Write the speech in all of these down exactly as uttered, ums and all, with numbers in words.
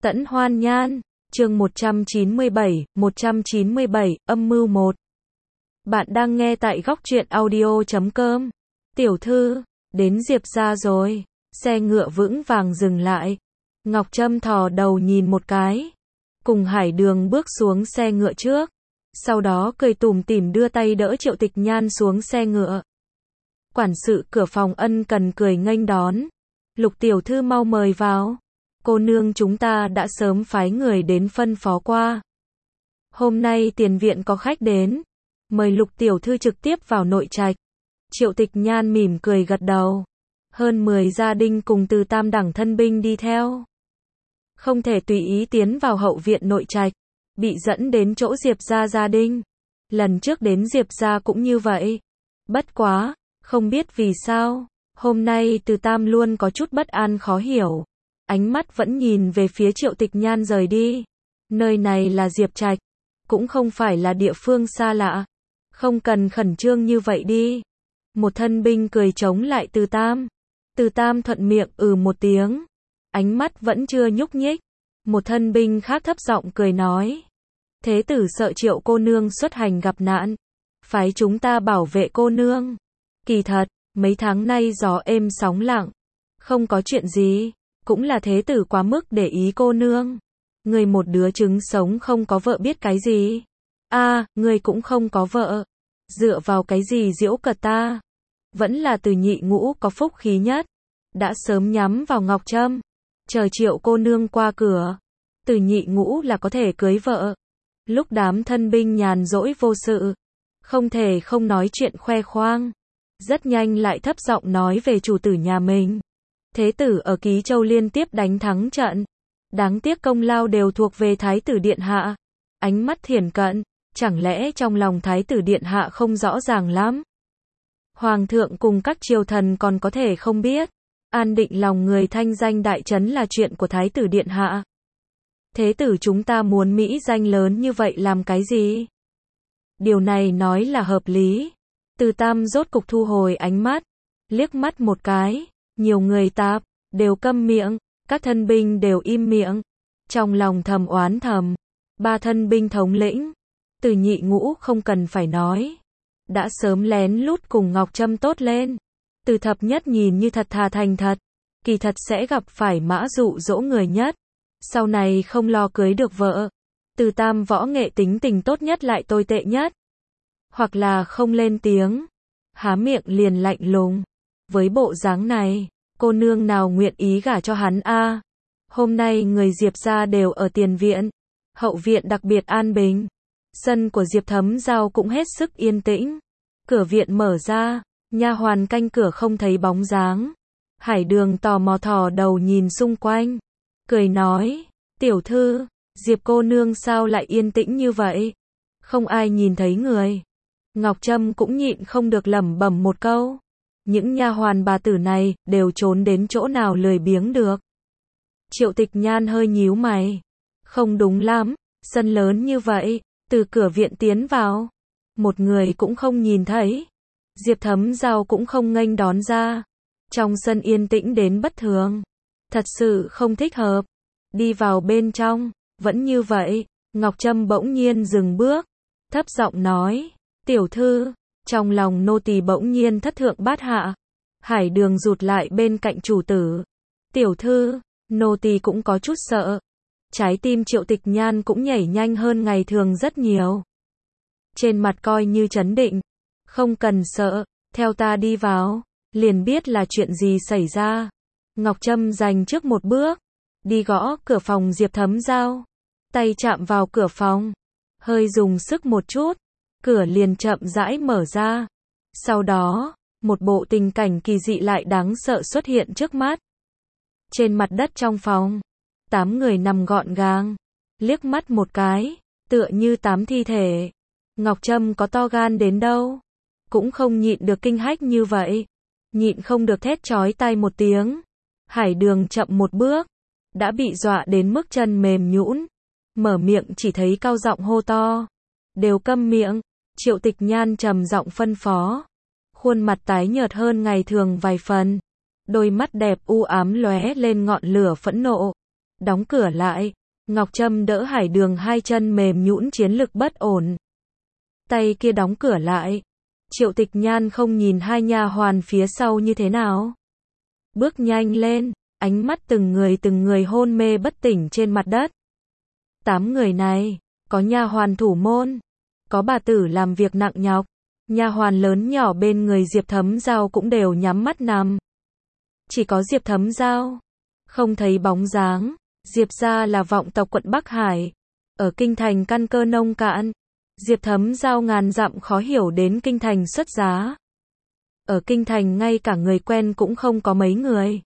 Tẫn Hoan Nhan, chương một trăm chín mươi bảy, một trăm chín mươi bảy, âm mưu một. Bạn đang nghe tại góc truyện audio chấm com. Tiểu thư, đến Diệp gia rồi. Xe ngựa vững vàng dừng lại. Ngọc Trâm thò đầu nhìn một cái. Cùng Hải Đường bước xuống xe ngựa trước. Sau đó cười tủm tỉm đưa tay đỡ Triệu Tịch Nhan xuống xe ngựa. Quản sự cửa phòng ân cần cười nghênh đón. Lục tiểu thư mau mời vào. Cô nương chúng ta đã sớm phái người đến phân phó qua. Hôm nay tiền viện có khách đến. Mời Lục tiểu thư trực tiếp vào nội trạch. Triệu Tịch Nhan mỉm cười gật đầu. Hơn mười gia đình cùng từ tam đẳng thân binh đi theo. Không thể tùy ý tiến vào hậu viện nội trạch. Bị dẫn đến chỗ Diệp gia gia đình. Lần trước đến Diệp gia cũng như vậy. Bất quá, không biết vì sao, hôm nay từ tam luôn có chút bất an khó hiểu. Ánh mắt vẫn nhìn về phía Triệu Tịch Nhan rời đi. Nơi này là Diệp trạch, cũng không phải là địa phương xa lạ. Không cần khẩn trương như vậy đi. Một thân binh cười chống lại Từ Tam. Từ Tam thuận miệng ừ một tiếng. Ánh mắt vẫn chưa nhúc nhích. Một thân binh khác thấp giọng cười nói. Thế tử sợ Triệu cô nương xuất hành gặp nạn. Phái chúng ta bảo vệ cô nương. Kỳ thật, mấy tháng nay gió êm sóng lặng. Không có chuyện gì. Cũng là thế tử quá mức để ý cô nương. Người một đứa trứng sống không có vợ biết cái gì. A, à, người cũng không có vợ. Dựa vào cái gì giễu cợt ta. Vẫn là Từ nhị ngũ có phúc khí nhất. Đã sớm nhắm vào Ngọc Trâm. Chờ Triệu cô nương qua cửa. Từ nhị ngũ là có thể cưới vợ. Lúc đám thân binh nhàn rỗi vô sự. Không thể không nói chuyện khoe khoang. Rất nhanh lại thấp giọng nói về chủ tử nhà mình. Thế tử ở Ký Châu liên tiếp đánh thắng trận. Đáng tiếc công lao đều thuộc về Thái tử Điện Hạ. Ánh mắt thiển cận. Chẳng lẽ trong lòng Thái tử Điện Hạ không rõ ràng lắm? Hoàng thượng cùng các triều thần còn có thể không biết. An định lòng người thanh danh đại trấn là chuyện của Thái tử Điện Hạ. Thế tử chúng ta muốn mỹ danh lớn như vậy làm cái gì? Điều này nói là hợp lý. Từ Tam rốt cục thu hồi ánh mắt. Liếc mắt một cái. Nhiều người tạp, đều câm miệng. Các thân binh đều im miệng. Trong lòng thầm oán thầm. Ba thân binh thống lĩnh. Từ nhị ngũ không cần phải nói. Đã sớm lén lút cùng Ngọc Trâm tốt lên. Từ thập nhất nhìn như thật thà thành thật. Kỳ thật sẽ gặp phải mã dụ dỗ người nhất. Sau này không lo cưới được vợ. Từ tam võ nghệ tính tình tốt nhất lại tồi tệ nhất. Hoặc là không lên tiếng. Há miệng liền lạnh lùng. Với bộ dáng này, cô nương nào nguyện ý gả cho hắn a? À? Hôm nay người Diệp gia đều ở tiền viện. Hậu viện đặc biệt an bình. Sân của Diệp Thấm Giao cũng hết sức yên tĩnh. Cửa viện mở ra, nha hoàn canh cửa không thấy bóng dáng. Hải Đường tò mò thò đầu nhìn xung quanh. Cười nói, tiểu thư, Diệp cô nương sao lại yên tĩnh như vậy? Không ai nhìn thấy người. Ngọc Trâm cũng nhịn không được lẩm bẩm một câu. Những nha hoàn bà tử này đều trốn đến chỗ nào lười biếng được. Triệu Tịch Nhan hơi nhíu mày. Không đúng lắm, sân lớn như vậy, từ cửa viện tiến vào. Một người cũng không nhìn thấy. Diệp Thấm Giao cũng không nghênh đón ra. Trong sân yên tĩnh đến bất thường. Thật sự không thích hợp. Đi vào bên trong, vẫn như vậy. Ngọc Trâm bỗng nhiên dừng bước. Thấp giọng nói, tiểu thư, trong lòng nô tỳ bỗng nhiên thất thượng bát hạ. Hải Đường rụt lại bên cạnh chủ tử. Tiểu thư, nô tỳ cũng có chút sợ. Trái tim Triệu Tịch Nhan cũng nhảy nhanh hơn ngày thường rất nhiều. Trên mặt coi như trấn định. Không cần sợ, theo ta đi vào, liền biết là chuyện gì xảy ra. Ngọc Trâm giành trước một bước. Đi gõ cửa phòng Diệp Thấm Giao. Tay chạm vào cửa phòng. Hơi dùng sức một chút. Cửa liền chậm rãi mở ra. Sau đó, một bộ tình cảnh kỳ dị lại đáng sợ xuất hiện trước mắt. Trên mặt đất trong phòng. Tám người nằm gọn gàng. Liếc mắt một cái. Tựa như tám thi thể. Ngọc Trâm có to gan đến đâu. Cũng không nhịn được kinh hách như vậy. Nhịn không được thét chói tai một tiếng. Hải Đường chậm một bước. Đã bị dọa đến mức chân mềm nhũn. Mở miệng chỉ thấy cao giọng hô to. Đều câm miệng. Triệu Tịch Nhan trầm giọng phân phó. Khuôn mặt tái nhợt hơn ngày thường vài phần. Đôi mắt đẹp u ám lóe lên ngọn lửa phẫn nộ. Đóng cửa lại. Ngọc Trâm đỡ Hải Đường hai chân mềm nhũn chiến lực bất ổn. Tay kia đóng cửa lại. Triệu Tịch Nhan không nhìn hai nha hoàn phía sau như thế nào. Bước nhanh lên, ánh mắt từng người từng người hôn mê bất tỉnh trên mặt đất. Tám người này, có nha hoàn thủ môn, có bà tử làm việc nặng nhọc, nha hoàn lớn nhỏ bên người Diệp Thấm Giao cũng đều nhắm mắt nằm. Chỉ có Diệp Thấm Giao, không thấy bóng dáng. Diệp gia là vọng tộc quận Bắc Hải, ở kinh thành căn cơ nông cạn. Diệp Thấm Giao ngàn dặm khó hiểu đến kinh thành xuất giá. Ở kinh thành ngay cả người quen cũng không có mấy người.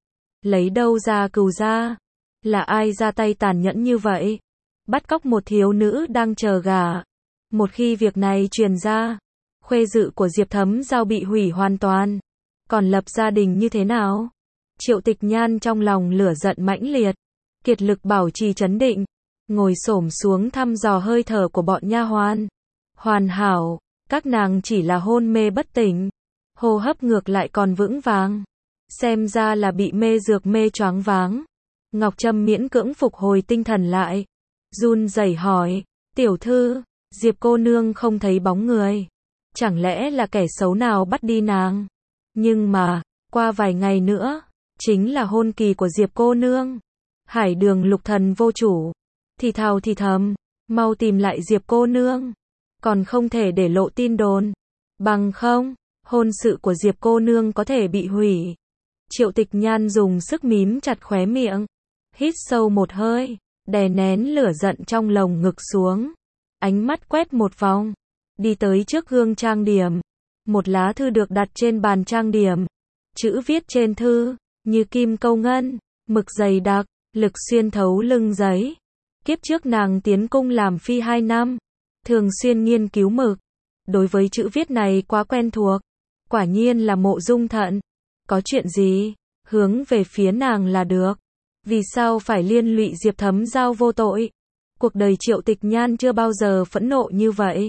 Lấy đâu ra cừu gia? Là ai ra tay tàn nhẫn như vậy? Bắt cóc một thiếu nữ đang chờ gả. Một khi việc này truyền ra, khuê dự của Diệp Thấm Giao bị hủy hoàn toàn. Còn lập gia đình như thế nào? Triệu Tịch Nhan trong lòng lửa giận mãnh liệt, kiệt lực bảo trì trấn định, ngồi xổm xuống thăm dò hơi thở của bọn nha hoàn. Hoàn hảo, các nàng chỉ là hôn mê bất tỉnh, hô hấp ngược lại còn vững vàng. Xem ra là bị mê dược mê choáng váng. Ngọc Trâm miễn cưỡng phục hồi tinh thần lại, run rẩy hỏi, tiểu thư, Diệp cô nương không thấy bóng người. Chẳng lẽ là kẻ xấu nào bắt đi nàng? Nhưng mà, qua vài ngày nữa, chính là hôn kỳ của Diệp cô nương. Hải Đường lục thần vô chủ, thì thào thì thầm, mau tìm lại Diệp cô nương. Còn không thể để lộ tin đồn. Bằng không, hôn sự của Diệp cô nương có thể bị hủy. Triệu Tịch Nhan dùng sức mím chặt khóe miệng, hít sâu một hơi, đè nén lửa giận trong lồng ngực xuống. Ánh mắt quét một vòng, đi tới trước gương trang điểm. Một lá thư được đặt trên bàn trang điểm. Chữ viết trên thư, như kim câu ngân, mực dày đặc, lực xuyên thấu lưng giấy. Kiếp trước nàng tiến cung làm phi hai năm, thường xuyên nghiên cứu mực. Đối với chữ viết này quá quen thuộc. Quả nhiên là Mộ Dung Thận. Có chuyện gì, hướng về phía nàng là được. Vì sao phải liên lụy Diệp Thấm Giao vô tội? Cuộc đời Triệu Tịch Nhan chưa bao giờ phẫn nộ như vậy.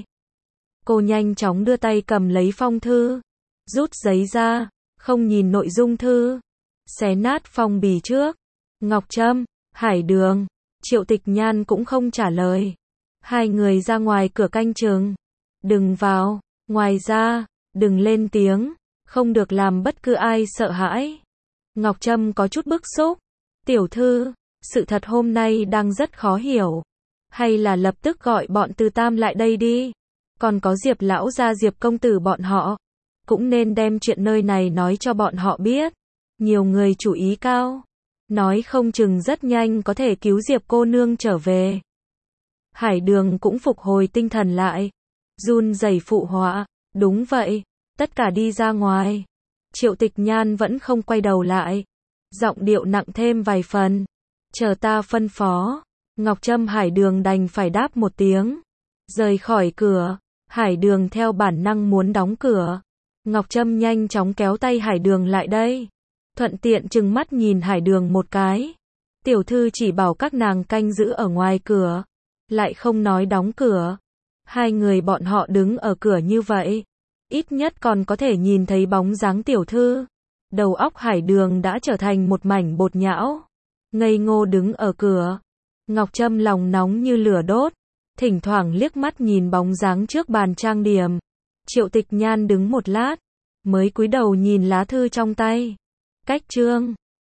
Cô nhanh chóng đưa tay cầm lấy phong thư, rút giấy ra, không nhìn nội dung thư, xé nát phong bì trước. Ngọc Trâm, Hải Đường, Triệu Tịch Nhan cũng không trả lời. Hai người ra ngoài cửa canh chừng. Đừng vào, ngoài ra, đừng lên tiếng, không được làm bất cứ ai sợ hãi. Ngọc Trâm có chút bức xúc. Tiểu thư, sự thật hôm nay đang rất khó hiểu. Hay là lập tức gọi bọn Từ Tam lại đây đi. Còn có Diệp lão gia Diệp công tử bọn họ. Cũng nên đem chuyện nơi này nói cho bọn họ biết. Nhiều người chủ ý cao. Nói không chừng rất nhanh có thể cứu Diệp cô nương trở về. Hải Đường cũng phục hồi tinh thần lại. Run rẩy phụ họa. Đúng vậy, tất cả đi ra ngoài. Triệu Tịch Nhan vẫn không quay đầu lại. Giọng điệu nặng thêm vài phần. Chờ ta phân phó. Ngọc Trâm Hải Đường đành phải đáp một tiếng. Rời khỏi cửa. Hải Đường theo bản năng muốn đóng cửa. Ngọc Trâm nhanh chóng kéo tay Hải Đường lại đây. Thuận tiện trừng mắt nhìn Hải Đường một cái. Tiểu thư chỉ bảo các nàng canh giữ ở ngoài cửa. Lại không nói đóng cửa. Hai người bọn họ đứng ở cửa như vậy. Ít nhất còn có thể nhìn thấy bóng dáng tiểu thư. Đầu óc Hải Đường đã trở thành một mảnh bột nhão. Ngây ngô đứng ở cửa. Ngọc Trâm lòng nóng như lửa đốt. Thỉnh thoảng liếc mắt nhìn bóng dáng trước bàn trang điểm. Triệu Tịch Nhan đứng một lát. Mới cúi đầu nhìn lá thư trong tay. Cách chương.